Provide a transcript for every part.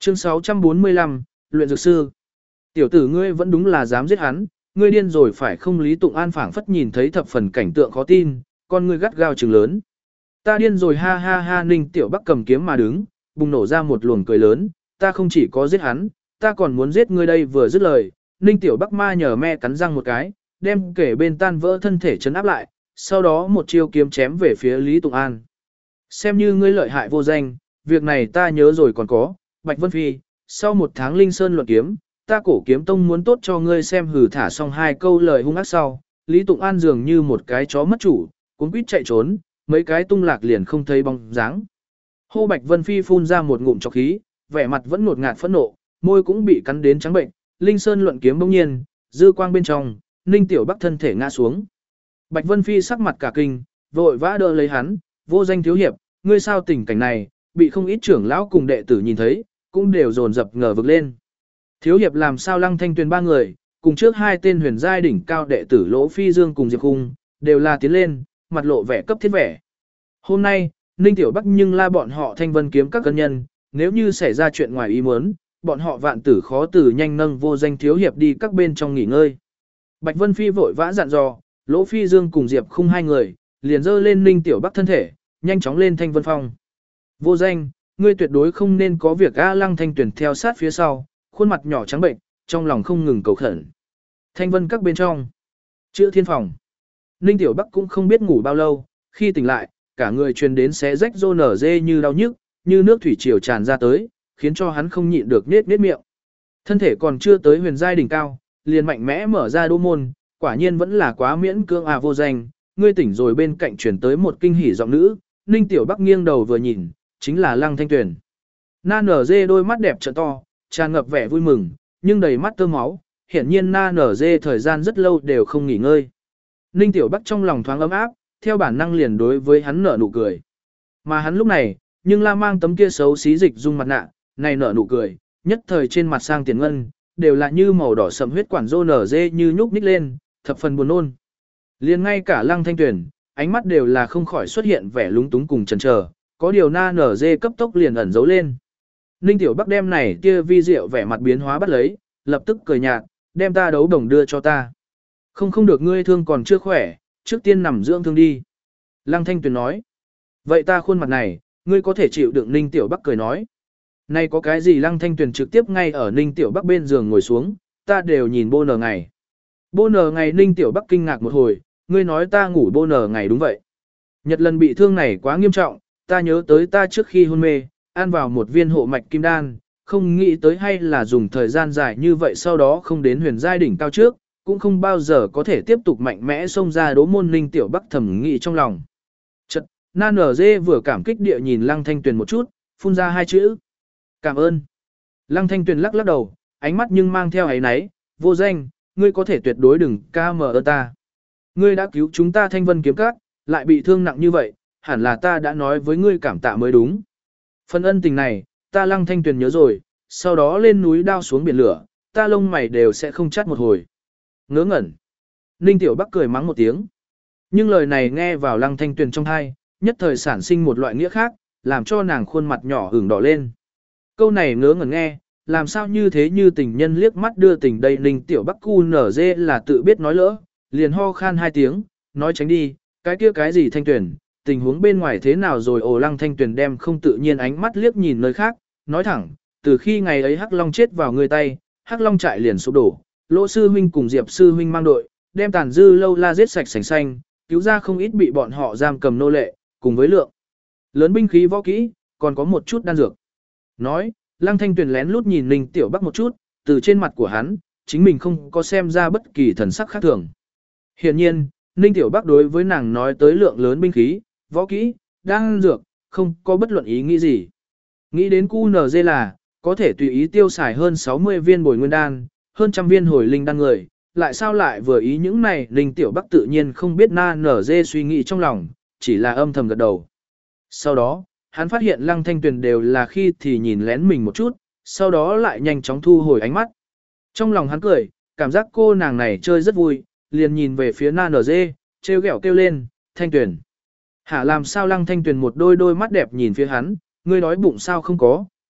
Chương 645, luyện dược sư. Tiểu tử ngươi vẫn đúng là dám giết hắn, ngươi điên rồi phải không? Lý Tụng An phảng phất nhìn thấy thập phần cảnh tượng khó tin, con ngươi gắt gao trừng lớn. Ta điên rồi, ha ha ha. Ninh Tiểu Bắc cầm kiếm mà đứng, bùng nổ ra một luồng cười lớn, ta không chỉ có giết hắn, ta còn muốn giết ngươi. Đây vừa dứt lời, Ninh Tiểu Bắc ma nhờ me cắn răng một cái, đem kể bên tan vỡ thân thể chấn áp lại, sau đó một chiêu kiếm chém về phía Lý Tụng An. Xem như ngươi lợi hại vô danh, việc này ta nhớ rồi. Còn có, Bạch Vân Phi, sau 1 tháng Linh Sơn luận kiếm, ta Cổ Kiếm Tông muốn tốt cho ngươi xem. Hừ, thả xong 2 câu lời hung ác sau, Lý Tụng An dường như một cái chó mất chủ, cuống quýt chạy trốn, mấy cái tung lạc liền không thấy bóng dáng. Hô, Bạch Vân Phi phun ra một ngụm trọc khí, vẻ mặt vẫn ngột ngạt phẫn nộ, môi cũng bị cắn đến trắng bệnh. Linh Sơn luận kiếm bỗng nhiên, dư quang bên trong, Ninh Tiểu Bắc thân thể ngã xuống. Bạch Vân Phi sắc mặt cả kinh, vội vã đỡ lấy hắn, vô danh thiếu hiệp, ngươi sao tình cảnh này? Bị không ít trưởng lão cùng đệ tử nhìn thấy, cũng đều dồn dập ngờ vực lên. Thiếu hiệp làm sao? Lăng Thanh Tuyền 3 người, cùng trước 2 tên huyền giai đỉnh cao đệ tử Lỗ Phi Dương cùng Diệp Khung, đều là tiến lên, mặt lộ vẻ cấp thiết vẻ. Hôm nay, Ninh Tiểu Bắc nhưng la bọn họ Thanh Vân kiếm các cân nhân, nếu như xảy ra chuyện ngoài ý muốn, bọn họ vạn tử khó từ nhanh nâng vô danh thiếu hiệp đi các bên trong nghỉ ngơi. Bạch Vân Phi vội vã dặn dò, Lỗ Phi Dương cùng Diệp Khung 2 người, liền dơ lên Ninh Tiểu Bắc thân thể, nhanh chóng lên Thanh Vân Phong. Vô danh, ngươi tuyệt đối không nên có việc. A. Lăng Thanh Tuyền theo sát phía sau, khuôn mặt nhỏ trắng bệnh, trong lòng không ngừng cầu khẩn. Thanh Vân các bên trong, Chữ Thiên phòng. Ninh Tiểu Bắc cũng không biết ngủ bao lâu, khi tỉnh lại, cả người truyền đến xé rách rô nở dê như đau nhức, như nước thủy triều tràn ra tới, khiến cho hắn không nhịn được nết miệng. Thân thể còn chưa tới huyền giai đỉnh cao, liền mạnh mẽ mở ra đô môn, quả nhiên vẫn là quá miễn cưỡng. À, vô danh, ngươi tỉnh rồi. Bên cạnh truyền tới một kinh hỉ giọng nữ. Ninh Tiểu Bắc nghiêng đầu vừa nhìn, chính là Lăng Thanh Tuyền. Na nở dê đôi mắt đẹp trợ to, tràn ngập vẻ vui mừng, nhưng đầy mắt tơ máu, hiển nhiên Na nở dê thời gian rất lâu đều không nghỉ ngơi. Ninh Tiểu Bắc trong lòng thoáng ấm áp, theo bản năng liền đối với hắn nở nụ cười. Mà hắn lúc này, nhưng la mang tấm kia xấu xí dịch dung mặt nạ, này nở nụ cười, nhất thời trên mặt sang tiền ngân, đều là như màu đỏ sẫm huyết quản rô nở dê như nhúc nhích lên, thập phần buồn nôn. Liền ngay cả Lăng Thanh Tuyền, ánh mắt đều là không khỏi xuất hiện vẻ lúng túng cùng chần chờ, có điều Na nở dê cấp tốc liền ẩn giấu lên. Ninh Tiểu Bắc đem này kia vi diệu vẻ mặt biến hóa bắt lấy, lập tức cười nhạt, đem ta đấu đồng đưa cho ta. Không được, ngươi thương còn chưa khỏe, trước tiên nằm dưỡng thương đi. Lăng Thanh Tuyền nói. Vậy ta khuôn mặt này, ngươi có thể chịu đựng? Ninh Tiểu Bắc cười nói. Này có cái gì? Lăng Thanh Tuyền trực tiếp ngay ở Ninh Tiểu Bắc bên giường ngồi xuống, ta đều nhìn bô nở ngày. Bô nở ngày? Ninh Tiểu Bắc kinh ngạc một hồi, ngươi nói ta ngủ bô nở ngày? Đúng vậy. Nhật lần bị thương này quá nghiêm trọng, ta nhớ tới ta trước khi hôn mê, ăn vào một viên hộ mạch kim đan, không nghĩ tới hay là dùng thời gian dài như vậy sau đó không đến huyền giai đỉnh cao trước, cũng không bao giờ có thể tiếp tục mạnh mẽ xông ra đố môn. Ninh Tiểu Bắc thầm nghĩ trong lòng. Chật, Na nở dê vừa cảm kích địa nhìn Lăng Thanh Tuyền một chút, phun ra 2 chữ. Cảm ơn. Lăng Thanh Tuyền lắc lắc đầu, ánh mắt nhưng mang theo áy náy, vô danh, ngươi có thể tuyệt đối đừng ca mờ ơn ta. Ngươi đã cứu chúng ta Thanh Vân kiếm các, lại bị thương nặng như vậy, hẳn là ta đã nói với ngươi cảm tạ mới đúng. Phần ân tình này, ta Lăng Thanh Tuyền nhớ rồi, sau đó lên núi đao xuống biển lửa, ta lông mày đều sẽ không chắt một hồi. Ngớ ngẩn. Ninh Tiểu Bắc cười mắng một tiếng. Nhưng lời này nghe vào Lăng Thanh Tuyền trong tai, nhất thời sản sinh một loại nghĩa khác, làm cho nàng khuôn mặt nhỏ ửng đỏ lên. Câu này ngớ ngẩn nghe, làm sao như thế như tình nhân liếc mắt đưa tình đây. Ninh Tiểu Bắc cu nở dê là tự biết nói lỡ, liền ho khan 2 tiếng, nói tránh đi, cái kia cái gì Thanh Tuyền, tình huống bên ngoài thế nào rồi? Ồ, Lăng Thanh Tuyền đem không tự nhiên ánh mắt liếc nhìn nơi khác, nói thẳng, từ khi ngày ấy Hắc Long chết vào người tay, Hắc Long trại liền sụp đổ, Lỗ sư huynh cùng Diệp sư huynh mang đội, đem tàn dư lâu la giết sạch sành xanh, cứu ra không ít bị bọn họ giam cầm nô lệ, cùng với lượng lớn binh khí võ kỹ, còn có một chút đan dược. Nói, Lăng Thanh Tuyền lén lút nhìn Ninh Tiểu Bắc một chút, từ trên mặt của hắn, chính mình không có xem ra bất kỳ thần sắc khác thường. Hiển nhiên, Ninh Tiểu Bắc đối với nàng nói tới lượng lớn binh khí, võ kỹ, đan dược, không có bất luận ý nghĩ gì. Nghĩ đến QNZ là, có thể tùy ý tiêu xài hơn 60 viên bồi nguyên đan, hơn trăm viên hồi linh đan người, lại sao lại vừa ý những này? Ninh Tiểu Bắc tự nhiên không biết Na nở dê suy nghĩ trong lòng, chỉ là âm thầm gật đầu. Sau đó, hắn phát hiện Lăng Thanh Tuyền đều là khi thì nhìn lén mình một chút, sau đó lại nhanh chóng thu hồi ánh mắt. Trong lòng hắn cười, cảm giác cô nàng này chơi rất vui, liền nhìn về phía Na nở dê, trêu ghẹo kêu lên, Thanh Tuyền. Hả? Làm sao? Lăng Thanh Tuyền một đôi mắt đẹp nhìn phía hắn, ngươi đói bụng sao? Không có,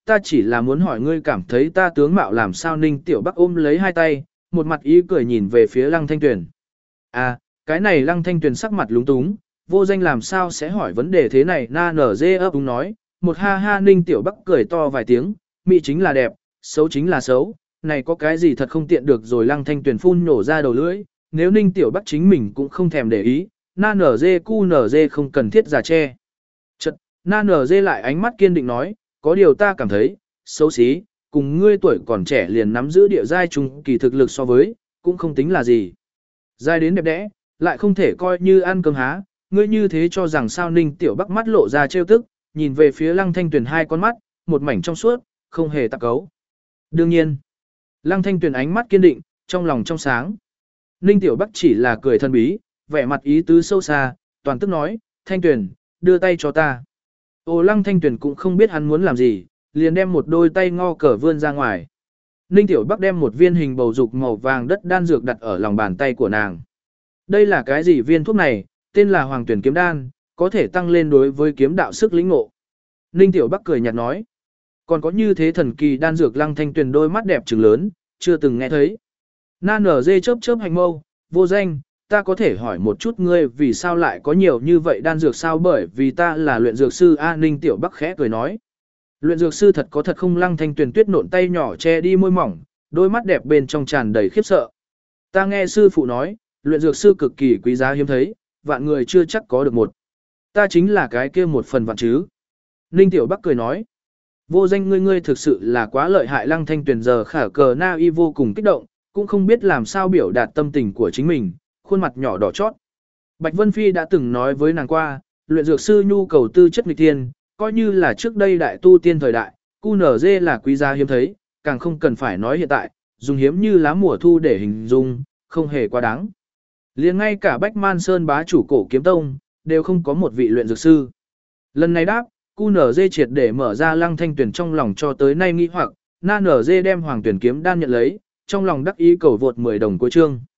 ta chỉ là muốn hỏi ngươi cảm thấy ta tướng mạo làm sao. Ninh Tiểu Bắc ôm lấy hai tay, một mặt ý cười nhìn về phía Lăng Thanh Tuyền. À, cái này Lăng Thanh Tuyền sắc mặt lúng túng, vô danh làm sao sẽ hỏi vấn đề thế này. Na nở dê ấp úng nói, một ha ha. Ninh Tiểu Bắc cười to vài tiếng, mỹ chính là đẹp, xấu chính là xấu, này có cái gì thật không tiện được rồi. Lăng Thanh Tuyền phun nổ ra đầu lưỡi, nếu Ninh Tiểu Bắc chính mình cũng không thèm để ý, na nở dê cu nở dê không cần thiết giả che. Chật, na nở dê lại ánh mắt kiên định nói, có điều ta cảm thấy, xấu xí, cùng ngươi tuổi còn trẻ liền nắm giữ địa giai trung kỳ thực lực so với, cũng không tính là gì. Giai đến đẹp đẽ, lại không thể coi như ăn cơm há, ngươi như thế cho rằng sao. Ninh Tiểu Bắc mắt lộ ra trêu tức, nhìn về phía Lăng Thanh Tuyền hai con mắt, một mảnh trong suốt, không hề tạp cấu. Đương nhiên, Lăng Thanh Tuyền ánh mắt kiên định, trong lòng trong sáng. Ninh Tiểu Bắc chỉ là cười thân bí, vẻ mặt ý tứ sâu xa, toàn tức nói, Thanh Tuyền, đưa tay cho ta. Ô Lăng Thanh Tuyền cũng không biết hắn muốn làm gì, liền đem một đôi tay ngo cờ vươn ra ngoài. Ninh Tiểu Bắc đem một viên hình bầu dục màu vàng đất đan dược đặt ở lòng bàn tay của nàng. Đây là cái gì? Viên thuốc này, tên là Hoàng Tuyển kiếm đan, có thể tăng lên đối với kiếm đạo sức lĩnh ngộ. Ninh Tiểu Bắc cười nhạt nói, còn có như thế thần kỳ đan dược. Lăng Thanh Tuyền đôi mắt đẹp trừng lớn, chưa từng nghe thấy. Na nở dê chớp chớp hành mâu, vô danh, ta có thể hỏi một chút ngươi vì sao lại có nhiều như vậy đan dược sao? Bởi vì ta là luyện dược sư. A Ninh Tiểu Bắc khẽ cười nói, luyện dược sư thật có thật không? Lăng Thanh Tuyền tuyết nộn tay nhỏ che đi môi mỏng, đôi mắt đẹp bên trong tràn đầy khiếp sợ. Ta nghe sư phụ nói, luyện dược sư cực kỳ quý giá hiếm thấy, vạn người chưa chắc có được một. Ta chính là cái kia một phần vạn chứ. Ninh Tiểu Bắc cười nói, vô danh ngươi thực sự là quá lợi hại. Lăng Thanh Tuyền giờ khả cờ na y vô cùng kích động, cũng không biết làm sao biểu đạt tâm tình của chính mình, khuôn mặt nhỏ đỏ chót. Bạch Vân Phi đã từng nói với nàng qua, luyện dược sư nhu cầu tư chất nghịch tiên, coi như là trước đây đại tu tiên thời đại, QNZ là quý giá hiếm thấy, càng không cần phải nói hiện tại, dùng hiếm như lá mùa thu để hình dung, không hề quá đáng. Liền ngay cả Bách Man Sơn bá chủ Cổ Kiếm Tông, đều không có một vị luyện dược sư. Lần này đáp, QNZ triệt để mở ra Lăng Thanh Tuyền trong lòng cho tới nay nghi hoặc, Na NG đem Hoàng Tuyển kiếm đan nhận lấy, trong lòng đắc ý cầu vượt 10 đồng cuối chương.